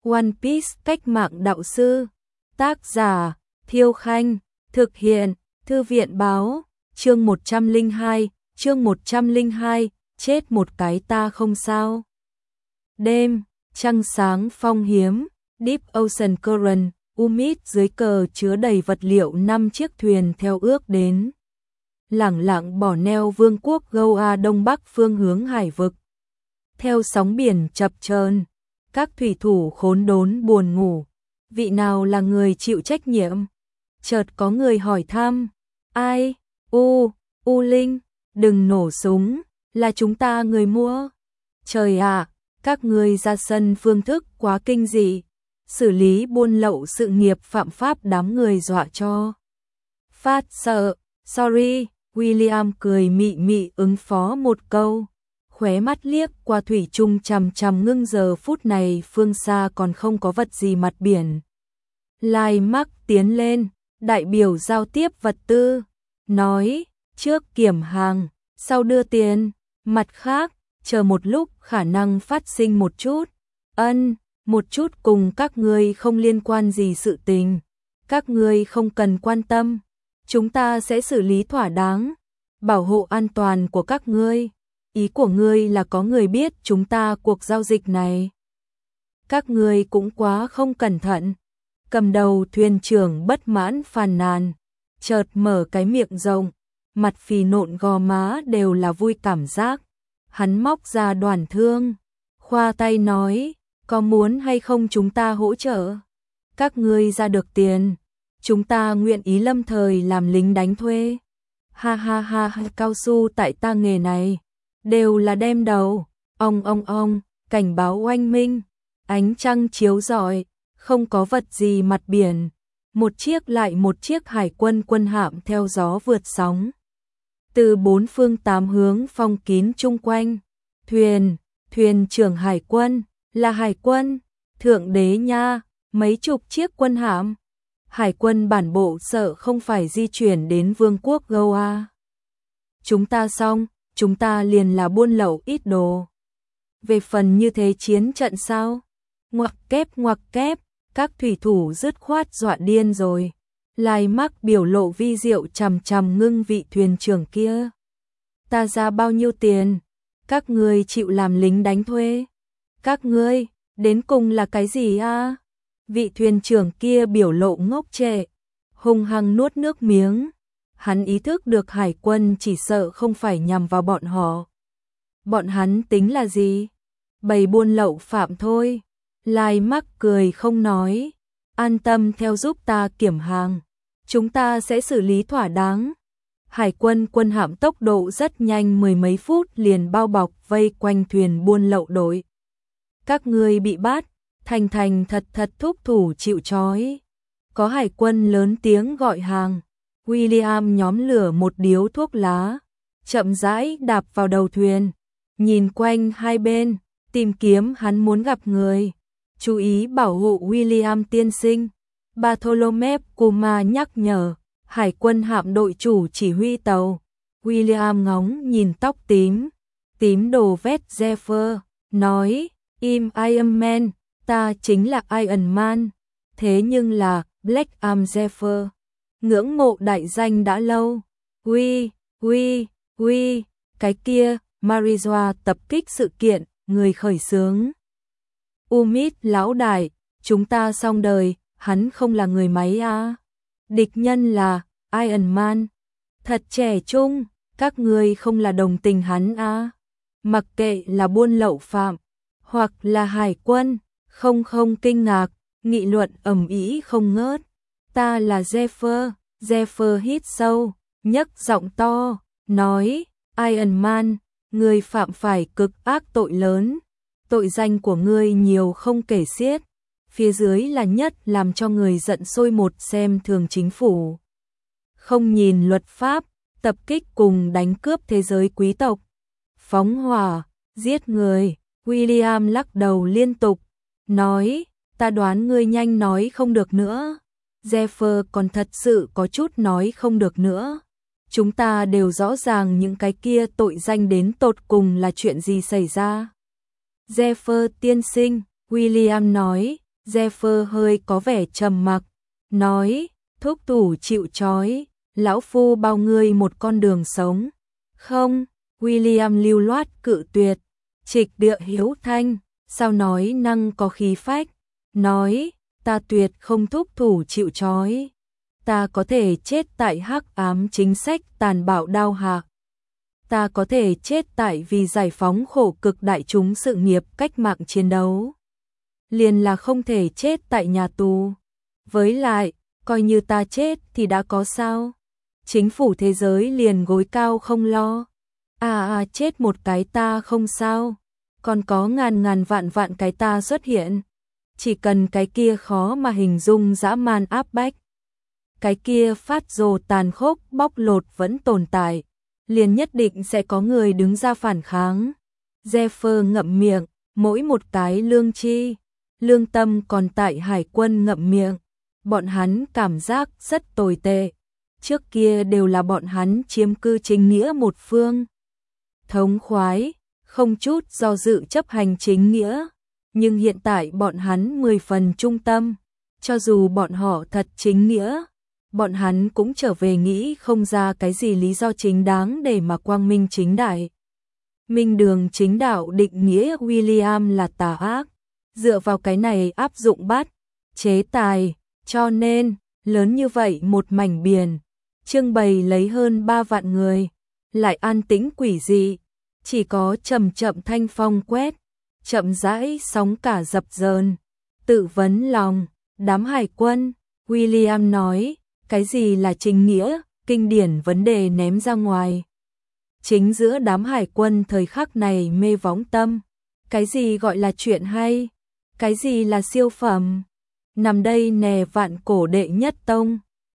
One Piece cách mạng đạo sư. Tác giả Thiêu Khanh. Thực hiện Thư viện báo. Chương 102, chết một cái ta không sao. Đêm, trăng sáng phong hiếm, Deep Ocean Current, Umid dưới cờ chứa đầy vật liệu 5 chiếc thuyền theo ước đến. Lẳng lặng bỏ neo vương quốc Goa đông bắc phương hướng hải vực. Theo sóng biển chập chờn, các thủy thủ khốn đốn buồn ngủ. Vị nào là người chịu trách nhiệm? Chợt có người hỏi thăm. Ai? U Linh, đừng nổ súng, là chúng ta người mua. Trời ạ, các ngươi ra sân phương thức quá kinh dị. Xử lý buôn lậu sự nghiệp phạm pháp đám người dọa cho phát sợ. Sorry, William cười mị mị ứng phó một câu. Khóe mắt liếc qua thủy chung chằm chằm ngưng giờ phút này phương xa còn không có vật gì mặt biển. Lai Mắc tiến lên, đại biểu giao tiếp vật tư, nói, trước kiểm hàng, sau đưa tiền, mặt khác, chờ một lúc khả năng phát sinh một chút, một chút cùng các ngươi không liên quan gì sự tình, các ngươi không cần quan tâm, chúng ta sẽ xử lý thỏa đáng, bảo hộ an toàn của các ngươi. Ý của ngươi là có người biết chúng ta cuộc giao dịch này. Các ngươi cũng quá không cẩn thận. Cầm đầu thuyền trưởng bất mãn phàn nàn, chợt mở cái miệng rộng, mặt phì nộn gò má đều là vui cảm giác. Hắn móc ra đoàn thương, khoa tay nói, có muốn hay không chúng ta hỗ trợ? Các ngươi ra được tiền, chúng ta nguyện ý lâm thời làm lính đánh thuê. Ha ha ha, cao su tại ta nghề này đều là đem đầu. Ong, cảnh báo oanh minh, ánh trăng chiếu rọi, không có vật gì mặt biển, một chiếc lại một chiếc hải quân quân hạm theo gió vượt sóng. Từ bốn phương tám hướng phong kín chung quanh, thuyền trưởng hải quân, là hải quân, thượng đế nha, mấy chục chiếc quân hạm. Hải quân bản bộ sợ không phải di chuyển đến vương quốc Goa. Chúng ta xong, chúng ta liền là buôn lậu ít đồ. Về phần như thế chiến trận sao? Ngoặc kép, các thủy thủ dứt khoát dọa điên rồi. Lai Mắc biểu lộ vi diệu chằm chằm ngưng vị thuyền trưởng kia. Ta ra bao nhiêu tiền? Các ngươi chịu làm lính đánh thuê? Các ngươi, đến cùng là cái gì a? Vị thuyền trưởng kia biểu lộ ngốc trệ, hung hăng nuốt nước miếng. Hắn ý thức được hải quân chỉ sợ không phải nhằm vào bọn họ. Bọn hắn tính là gì? Bầy buôn lậu phạm thôi. Lai Mắc cười không nói. An tâm theo giúp ta kiểm hàng. Chúng ta sẽ xử lý thỏa đáng. Hải quân quân hạm tốc độ rất nhanh, mười mấy phút liền bao bọc vây quanh thuyền buôn lậu đội. Các ngươi bị bắt, thành thật thúc thủ chịu trói. Có hải quân lớn tiếng gọi hàng. William nhóm lửa một điếu thuốc lá, chậm rãi đạp vào đầu thuyền, nhìn quanh hai bên, tìm kiếm hắn muốn gặp người. Chú ý bảo hộ William tiên sinh. Bartholomew Kuma nhắc nhở, hải quân hạm đội chủ chỉ huy tàu. William ngóng nhìn tóc tím đồ vét Zephyr, nói, im Iron Man, ta chính là Iron Man, thế nhưng là Black Arm Zephyr. Ngưỡng mộ đại danh đã lâu. Cái kia, Marijoa tập kích sự kiện, người khởi xướng. Umid lão đại, chúng ta xong đời, hắn không là người máy à. Địch nhân là Iron Man. Thật trẻ trung, các ngươi không là đồng tình hắn à. Mặc kệ là buôn lậu phạm, hoặc là hải quân, không kinh ngạc, nghị luận ầm ĩ không ngớt. Ta là Zephyr hít sâu, nhấc giọng to, nói, Iron Man, ngươi phạm phải cực ác tội lớn, tội danh của ngươi nhiều không kể xiết, phía dưới là nhất làm cho người giận sôi một xem thường chính phủ. Không nhìn luật pháp, tập kích cùng đánh cướp thế giới quý tộc, phóng hỏa, giết người. William lắc đầu liên tục, nói, ta đoán ngươi nhanh nói không được nữa. Zephyr còn thật sự có chút nói không được nữa. Chúng ta đều rõ ràng những cái kia tội danh đến tột cùng là chuyện gì xảy ra. Zephyr tiên sinh, William nói, Jeffer hơi có vẻ trầm mặc, nói, thúc thủ chịu trói, lão phu bao ngươi một con đường sống. Không, William lưu loát cự tuyệt, trịch địa hiếu thanh, sao nói năng có khí phách, nói, ta tuyệt không thúc thủ chịu trói. Ta có thể chết tại hắc ám chính sách tàn bạo đao hạ. Ta có thể chết tại vì giải phóng khổ cực đại chúng sự nghiệp cách mạng chiến đấu. Liền là không thể chết tại nhà tù. Với lại, coi như ta chết thì đã có sao? Chính phủ thế giới liền gối cao không lo. Chết một cái ta không sao. Còn có ngàn vạn cái ta xuất hiện. Chỉ cần cái kia khó mà hình dung dã man áp bách. Cái kia phát rồ tàn khốc bóc lột vẫn tồn tại. Liền nhất định sẽ có người đứng ra phản kháng. Jeffer ngậm miệng, mỗi một cái lương tri, lương tâm còn tại hải quân ngậm miệng. Bọn hắn cảm giác rất tồi tệ. Trước kia đều là bọn hắn chiếm cư chính nghĩa một phương. Thống khoái, không chút do dự chấp hành chính nghĩa. Nhưng hiện tại bọn hắn 10 phần trung tâm. Cho dù bọn họ thật chính nghĩa, bọn hắn cũng trở về nghĩ không ra cái gì lý do chính đáng để mà quang minh chính đại. Minh đường chính đạo định nghĩa William là tà ác, dựa vào cái này áp dụng bắt, chế tài, cho nên, lớn như vậy một mảnh biển, trưng bày lấy hơn 3 vạn người, lại an tĩnh quỷ dị, chỉ có chậm chậm thanh phong quét, chậm rãi sóng cả dập dờn, tự vấn lòng, đám hải quân, William nói, cái gì là chính nghĩa, kinh điển vấn đề ném ra ngoài. Chính giữa đám hải quân thời khắc này mê vóng tâm, cái gì gọi là chuyện hay, cái gì là siêu phẩm, nằm đây nè vạn cổ đệ nhất tông,